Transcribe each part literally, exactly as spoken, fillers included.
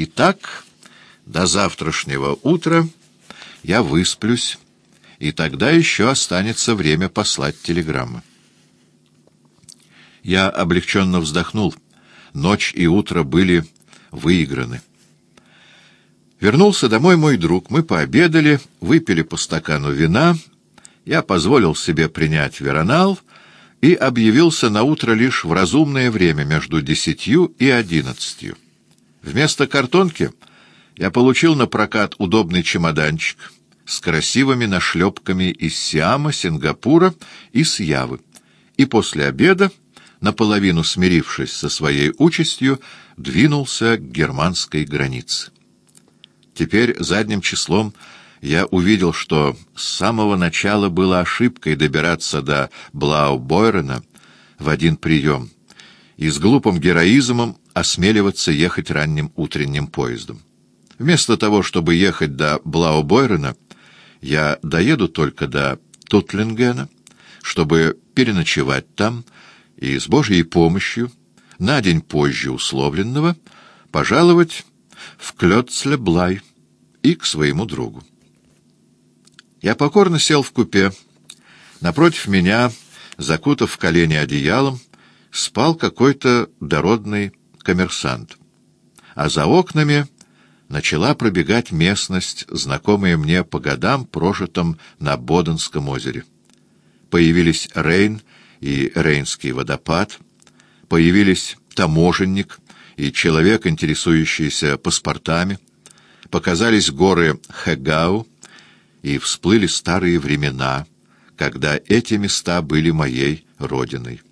Итак, до завтрашнего утра я высплюсь, и тогда еще останется время послать телеграммы. Я облегченно вздохнул. Ночь и утро были выиграны. Вернулся домой мой друг. Мы пообедали, выпили по стакану вина. Я позволил себе принять веронал и объявился на утро лишь в разумное время, между десятью и одиннадцатью. Вместо картонки я получил на прокат удобный чемоданчик с красивыми нашлепками из Сиама, Сингапура и с Явы. И после обеда, наполовину смирившись со своей участью, двинулся к германской границе. Теперь задним числом я увидел, что с самого начала было ошибкой добираться до Блаубойрена в один прием и с глупым героизмом осмеливаться ехать ранним утренним поездом. Вместо того, чтобы ехать до Блаубойрена, я доеду только до Тутлингена, чтобы переночевать там и с Божьей помощью на день позже условленного пожаловать в Клёцле-Блай и к своему другу. Я покорно сел в купе. Напротив меня, закутав колени одеялом, спал какой-то дородный коммерсант. А за окнами начала пробегать местность, знакомая мне по годам, прожитым на Боденском озере. Появились Рейн и Рейнский водопад, появились таможенник и человек, интересующийся паспортами, показались горы Хэгау, и всплыли старые времена, когда эти места были моей родиной.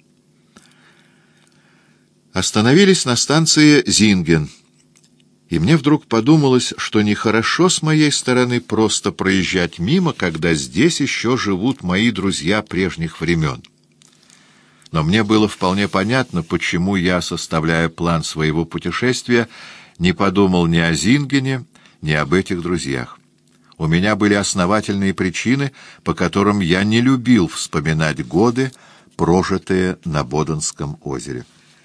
Остановились на станции Зинген, и мне вдруг подумалось, что нехорошо с моей стороны просто проезжать мимо, когда здесь еще живут мои друзья прежних времен. Но мне было вполне понятно, почему я, составляя план своего путешествия, не подумал ни о Зингене, ни об этих друзьях. У меня были основательные причины, по которым я не любил вспоминать годы, прожитые на Боденском озере.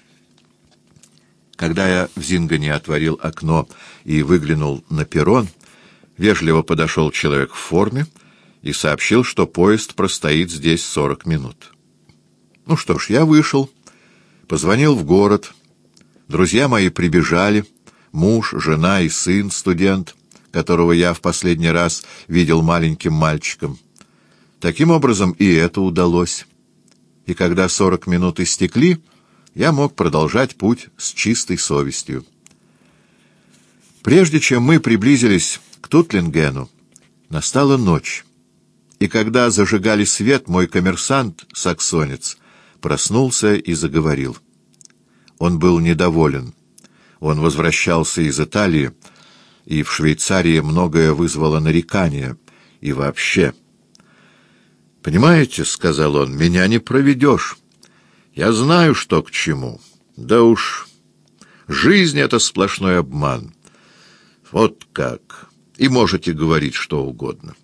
Когда я в Зингене отворил окно и выглянул на перрон, вежливо подошел человек в форме и сообщил, что поезд простоит здесь сорок минут. Ну что ж, я вышел, позвонил в город. Друзья мои прибежали, муж, жена и сын, студент, которого я в последний раз видел маленьким мальчиком. Таким образом и это удалось. И когда сорок минут истекли, я мог продолжать путь с чистой совестью. Прежде чем мы приблизились к Тутлингену, настала ночь. И когда зажигали свет, мой коммерсант, саксонец, проснулся и заговорил. Он был недоволен. Он возвращался из Италии, и в Швейцарии многое вызвало нарекания. И вообще... «Понимаете, — сказал он, — меня не проведешь. Я знаю, что к чему. Да уж, жизнь — это сплошной обман. Вот как. И можете говорить что угодно».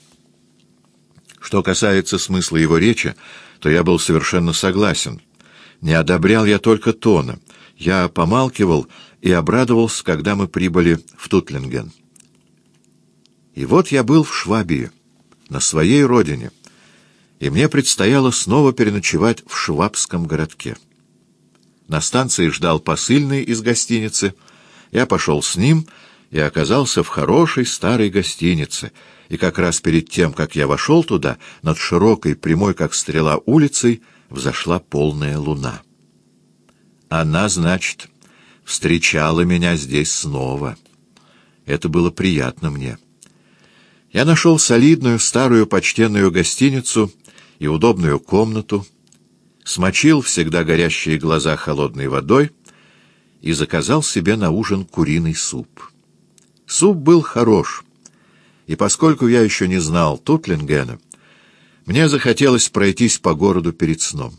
Что касается смысла его речи, то я был совершенно согласен. Не одобрял я только тона. Я помалкивал и обрадовался, когда мы прибыли в Тутлинген. И вот я был в Швабии, на своей родине, и мне предстояло снова переночевать в швабском городке. На станции ждал посыльный из гостиницы. Я пошел с ним и оказался в хорошей старой гостинице, и как раз перед тем, как я вошел туда, над широкой, прямой как стрела улицей, взошла полная луна. Она, значит, встречала меня здесь снова. Это было приятно мне. Я нашел солидную, старую, почтенную гостиницу и удобную комнату, смочил всегда горящие глаза холодной водой и заказал себе на ужин куриный суп. Суп был хорош, и поскольку я еще не знал Тутлингена, мне захотелось пройтись по городу перед сном.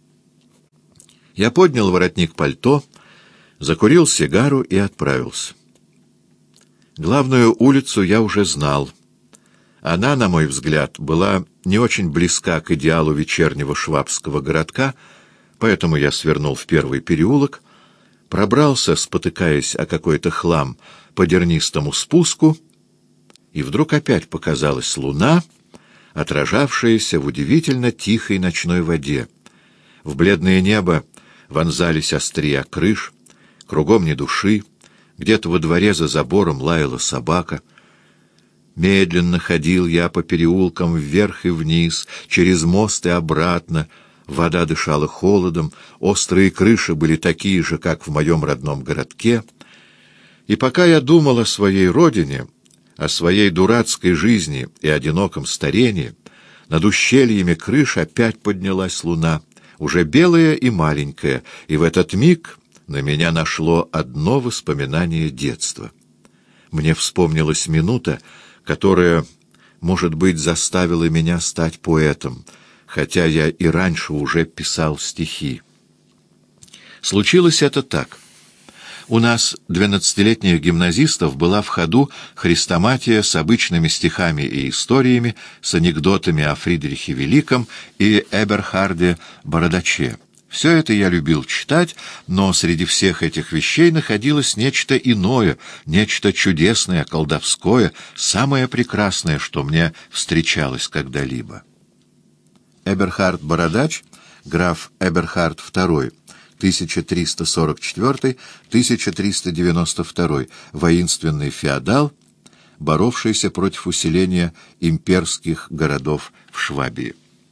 Я поднял воротник пальто, закурил сигару и отправился. Главную улицу я уже знал. Она, на мой взгляд, была не очень близка к идеалу вечернего швабского городка, поэтому я свернул в первый переулок, пробрался, спотыкаясь о какой-то хлам, по дернистому спуску, и вдруг опять показалась луна, отражавшаяся в удивительно тихой ночной воде. В бледное небо вонзались острия крыш, кругом ни души, где-то во дворе за забором лаяла собака. Медленно ходил я по переулкам вверх и вниз, через мост и обратно. Вода дышала холодом, острые крыши были такие же, как в моем родном городке. И пока я думал о своей родине, о своей дурацкой жизни и одиноком старении, над ущельями крыш опять поднялась луна, уже белая и маленькая, и в этот миг на меня нашло одно воспоминание детства. Мне вспомнилась минута, которая, может быть, заставила меня стать поэтом, хотя я и раньше уже писал стихи. Случилось это так. У нас, двенадцатилетних гимназистов, была в ходу хрестоматия с обычными стихами и историями, с анекдотами о Фридрихе Великом и Эберхарде Бородаче. Все это я любил читать, но среди всех этих вещей находилось нечто иное, нечто чудесное, колдовское, самое прекрасное, что мне встречалось когда-либо. Эберхард Бородач, граф Эберхард второй, тысяча триста сорок четвёртый — тысяча триста девяносто второй, воинственный феодал, боровшийся против усиления имперских городов в Швабии.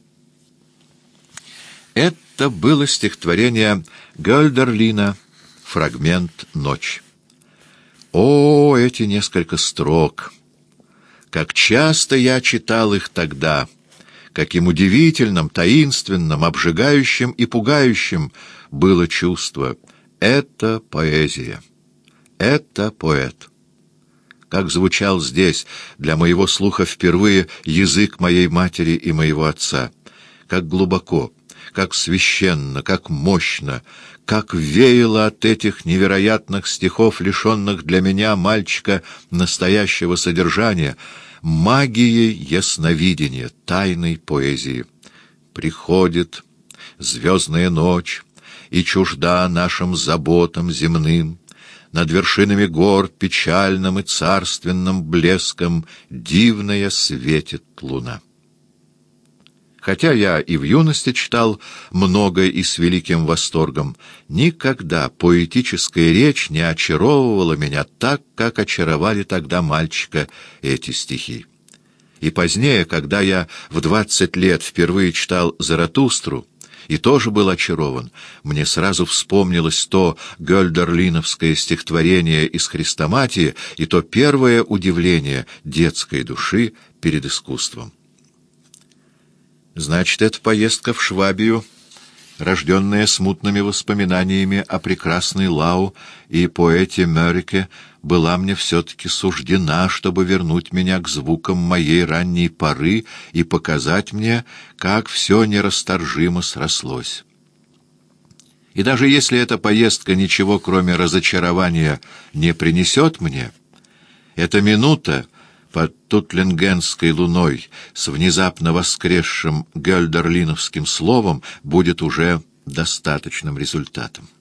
Это было стихотворение Гёльдерлина, фрагмент «Ночь». О, эти несколько строк! Как часто я читал их тогда! Каким удивительным, таинственным, обжигающим и пугающим было чувство! Это поэзия! Это поэт! Как звучал здесь для моего слуха впервые язык моей матери и моего отца! Как глубоко! Как священно, как мощно, как веяло от этих невероятных стихов, лишенных для меня, мальчика, настоящего содержания, магией ясновидения, тайной поэзии. Приходит звездная ночь, и чужда нашим заботам земным, над вершинами гор печальным и царственным блеском дивная светит луна. Хотя я и в юности читал много и с великим восторгом, никогда поэтическая речь не очаровывала меня так, как очаровали тогда мальчика эти стихи. И позднее, когда я в двадцать лет впервые читал «Заратустру» и тоже был очарован, мне сразу вспомнилось то гёльдерлиновское стихотворение из хрестоматии и то первое удивление детской души перед искусством. Значит, эта поездка в Швабию, рожденная смутными воспоминаниями о прекрасной Лау и поэте Мёрике, была мне все-таки суждена, чтобы вернуть меня к звукам моей ранней поры и показать мне, как все нерасторжимо срослось. И даже если эта поездка ничего, кроме разочарования, не принесет мне, эта минута под тутлингенской луной с внезапно воскресшим гёльдерлиновским словом будет уже достаточным результатом.